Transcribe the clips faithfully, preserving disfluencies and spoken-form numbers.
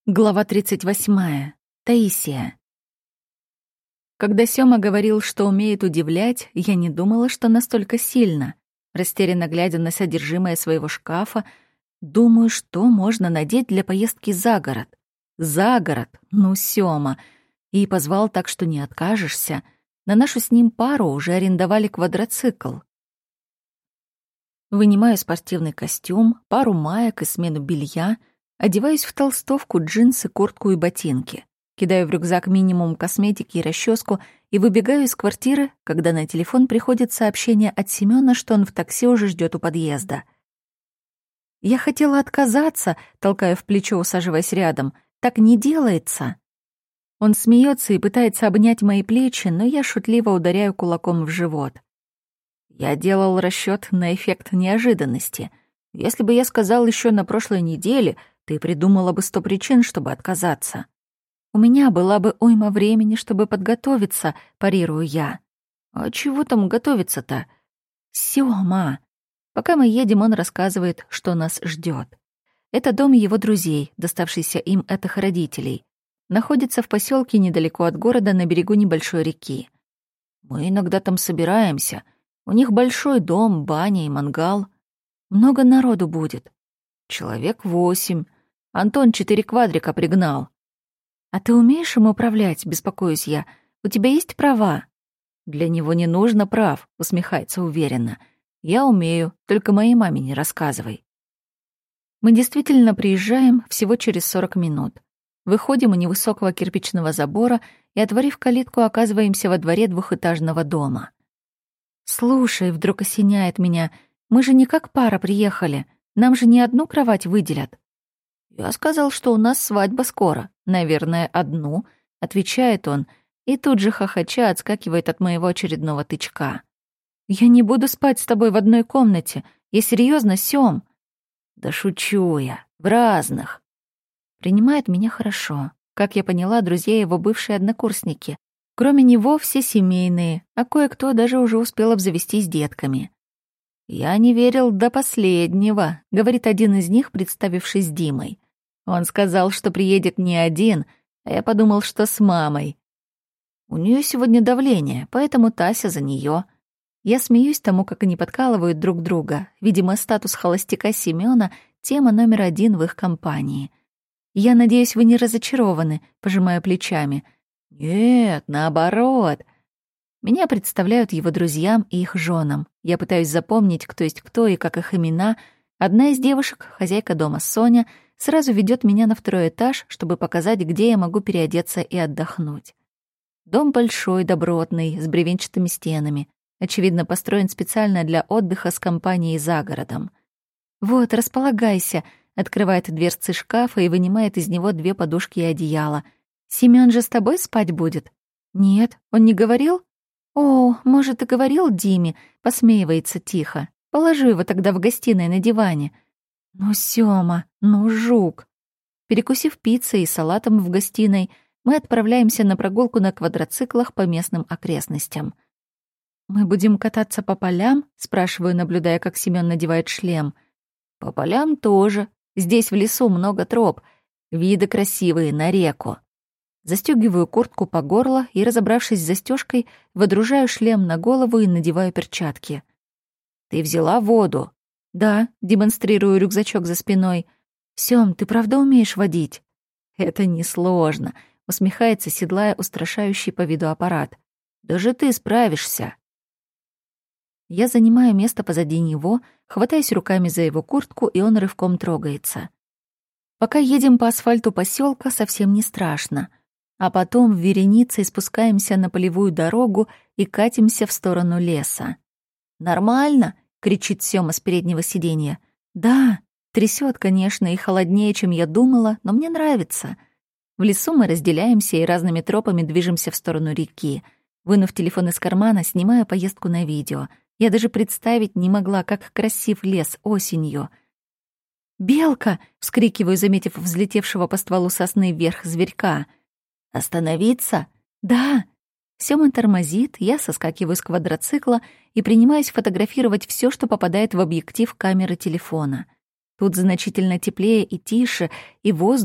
Глава тридцать восьмая. Таисия. Когда Сёма говорил, что умеет удивлять, я не думала, что настолько сильно. Растерянно глядя на содержимое своего шкафа, думаю, что можно надеть для поездки за город. За город? Ну, Сёма. И позвал так, что не откажешься. На нашу с ним пару уже арендовали квадроцикл. Вынимаю спортивный костюм, пару маек и смену белья, одеваюсь в толстовку, джинсы, куртку и ботинки. Кидаю в рюкзак минимум косметики и расческу и выбегаю из квартиры, когда на телефон приходит сообщение от Семёна, что он в такси уже ждет у подъезда. Я хотела отказаться, толкая в плечо, усаживаясь рядом. Так не делается. Он смеется и пытается обнять мои плечи, но я шутливо ударяю кулаком в живот. Я делал расчет на эффект неожиданности. Если бы я сказал еще на прошлой неделе, ты придумала бы сто причин, чтобы отказаться. У меня была бы уйма времени, чтобы подготовиться, парирую я. А чего там готовиться-то? Сёма. Пока мы едем, он рассказывает, что нас ждет. Это дом его друзей, доставшийся им от их родителей. Находится в поселке недалеко от города на берегу небольшой реки. Мы иногда там собираемся. У них большой дом, баня и мангал. Много народу будет. Человек восемь. Антон четыре квадрика пригнал. А ты умеешь им управлять, беспокоюсь я? У тебя есть права? Для него не нужно прав, усмехается уверенно. Я умею, только моей маме не рассказывай. Мы действительно приезжаем всего через сорок минут. Выходим у невысокого кирпичного забора и, отворив калитку, оказываемся во дворе двухэтажного дома. Слушай, вдруг осеняет меня, мы же не как пара приехали, нам же не одну кровать выделят. «Я сказал, что у нас свадьба скоро. Наверное, одну», — отвечает он, и тут же хохоча отскакивает от моего очередного тычка. «Я не буду спать с тобой в одной комнате. Я серьезно, Сём». «Да шучу я. В разных». Принимает меня хорошо. Как я поняла, друзья его бывшие однокурсники. Кроме него все семейные, а кое-кто даже уже успел обзавестись детками. «Я не верил до последнего», — говорит один из них, представившись Димой. Он сказал, что приедет не один, а я подумал, что с мамой. У нее сегодня давление, поэтому Тася за нее. Я смеюсь тому, как они подкалывают друг друга. Видимо, статус холостяка Семёна — тема номер один в их компании. Я надеюсь, вы не разочарованы, пожимая плечами. Нет, наоборот. Меня представляют его друзьям и их женам. Я пытаюсь запомнить, кто есть кто и как их имена. Одна из девушек, хозяйка дома Соня, сразу ведет меня на второй этаж, чтобы показать, где я могу переодеться и отдохнуть. Дом большой, добротный, с бревенчатыми стенами. Очевидно, построен специально для отдыха с компанией за городом. «Вот, располагайся», — открывает дверцы шкафа и вынимает из него две подушки и одеяло. «Семён же с тобой спать будет?» «Нет, он не говорил?» «О, может, и говорил Диме», — посмеивается тихо. «Положу его тогда в гостиной на диване». «Ну, Сёма, ну, жук». Перекусив пиццей и салатом в гостиной, мы отправляемся на прогулку на квадроциклах по местным окрестностям. «Мы будем кататься по полям?» — спрашиваю, наблюдая, как Семён надевает шлем. «По полям тоже. Здесь в лесу много троп. Виды красивые, на реку». Застёгиваю куртку по горло и, разобравшись с застёжкой, водружаю шлем на голову и надеваю перчатки. «Ты взяла воду?» «Да», — демонстрирую рюкзачок за спиной. «Сём, ты правда умеешь водить?» «Это несложно», — усмехается, седлая устрашающий по виду аппарат. «Даже ты справишься». Я занимаю место позади него, хватаюсь руками за его куртку, и он рывком трогается. Пока едем по асфальту посёлка, совсем не страшно. А потом вереницей спускаемся на полевую дорогу и катимся в сторону леса. «Нормально?» — кричит Сёма с переднего сиденья. «Да, трясёт, конечно, и холоднее, чем я думала, но мне нравится». В лесу мы разделяемся и разными тропами движемся в сторону реки. Вынув телефон из кармана, снимаю поездку на видео. Я даже представить не могла, как красив лес осенью. «Белка!» — вскрикиваю, заметив взлетевшего по стволу сосны вверх зверька. «Остановиться?» «Да!» Сёма тормозит, я соскакиваю с квадроцикла и принимаюсь фотографировать всё, что попадает в объектив камеры телефона. Тут значительно теплее и тише, и воздух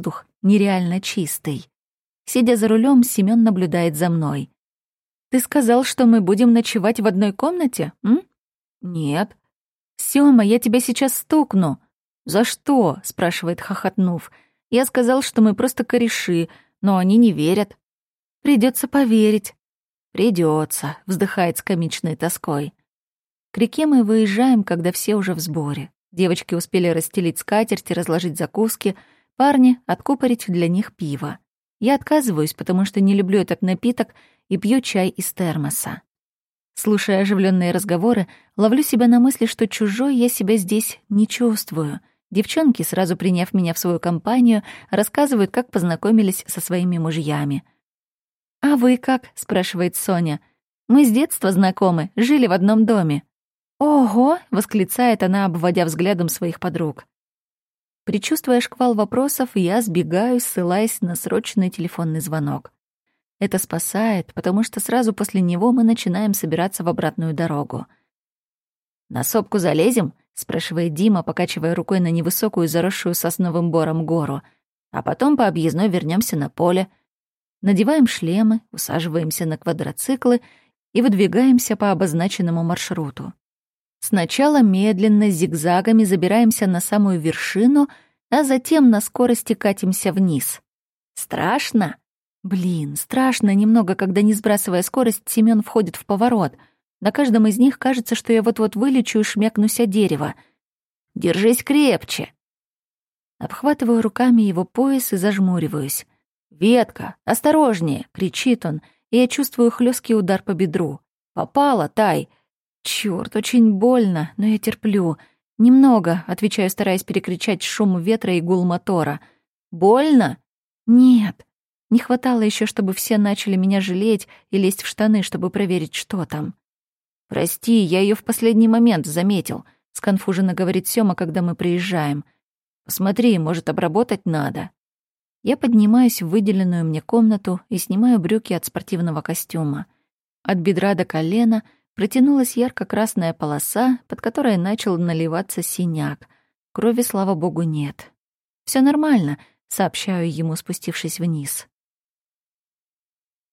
нереально чистый. Сидя за рулем, Семён наблюдает за мной. «Ты сказал, что мы будем ночевать в одной комнате, м?» «Нет». «Сёма, я тебя сейчас стукну». «За что?» — спрашивает, хохотнув. «Я сказал, что мы просто кореши, но они не верят». «Придётся поверить». «Придётся», — вздыхает с комичной тоской. К реке мы выезжаем, когда все уже в сборе. Девочки успели расстелить скатерть и разложить закуски, парни — откупорить для них пиво. Я отказываюсь, потому что не люблю этот напиток и пью чай из термоса. Слушая оживленные разговоры, ловлю себя на мысли, что чужой я себя здесь не чувствую. Девчонки, сразу приняв меня в свою компанию, рассказывают, как познакомились со своими мужьями. «А вы как?» — спрашивает Соня. «Мы с детства знакомы, жили в одном доме». «Ого!» — восклицает она, обводя взглядом своих подруг. Предчувствуя шквал вопросов, я сбегаю, ссылаясь на срочный телефонный звонок. Это спасает, потому что сразу после него мы начинаем собираться в обратную дорогу. «На сопку залезем?» — спрашивает Дима, покачивая рукой на невысокую, заросшую сосновым бором гору. «А потом по объездной вернемся на поле. Надеваем шлемы, усаживаемся на квадроциклы и выдвигаемся по обозначенному маршруту. Сначала медленно, зигзагами забираемся на самую вершину, а затем на скорости катимся вниз. Страшно? Блин, страшно немного, когда, не сбрасывая скорость, Семён входит в поворот. На каждом из них кажется, что я вот-вот вылечу и шмякнусь о дерево. «Держись крепче!» Обхватываю руками его пояс и зажмуриваюсь. «Ветка, осторожнее!» — кричит он, и я чувствую хлёсткий удар по бедру. «Попала, Тай!» «Чёрт, очень больно, но я терплю. Немного», — отвечаю, стараясь перекричать шум ветра и гул мотора. «Больно?» «Нет». Не хватало ещё, чтобы все начали меня жалеть и лезть в штаны, чтобы проверить, что там. «Прости, я её в последний момент заметил», — сконфуженно говорит Сёма, когда мы приезжаем. «Посмотри, может, обработать надо». Я поднимаюсь в выделенную мне комнату и снимаю брюки от спортивного костюма. От бедра до колена протянулась ярко-красная полоса, под которой начал наливаться синяк. Крови, слава богу, нет. «Всё нормально», — сообщаю ему, спустившись вниз.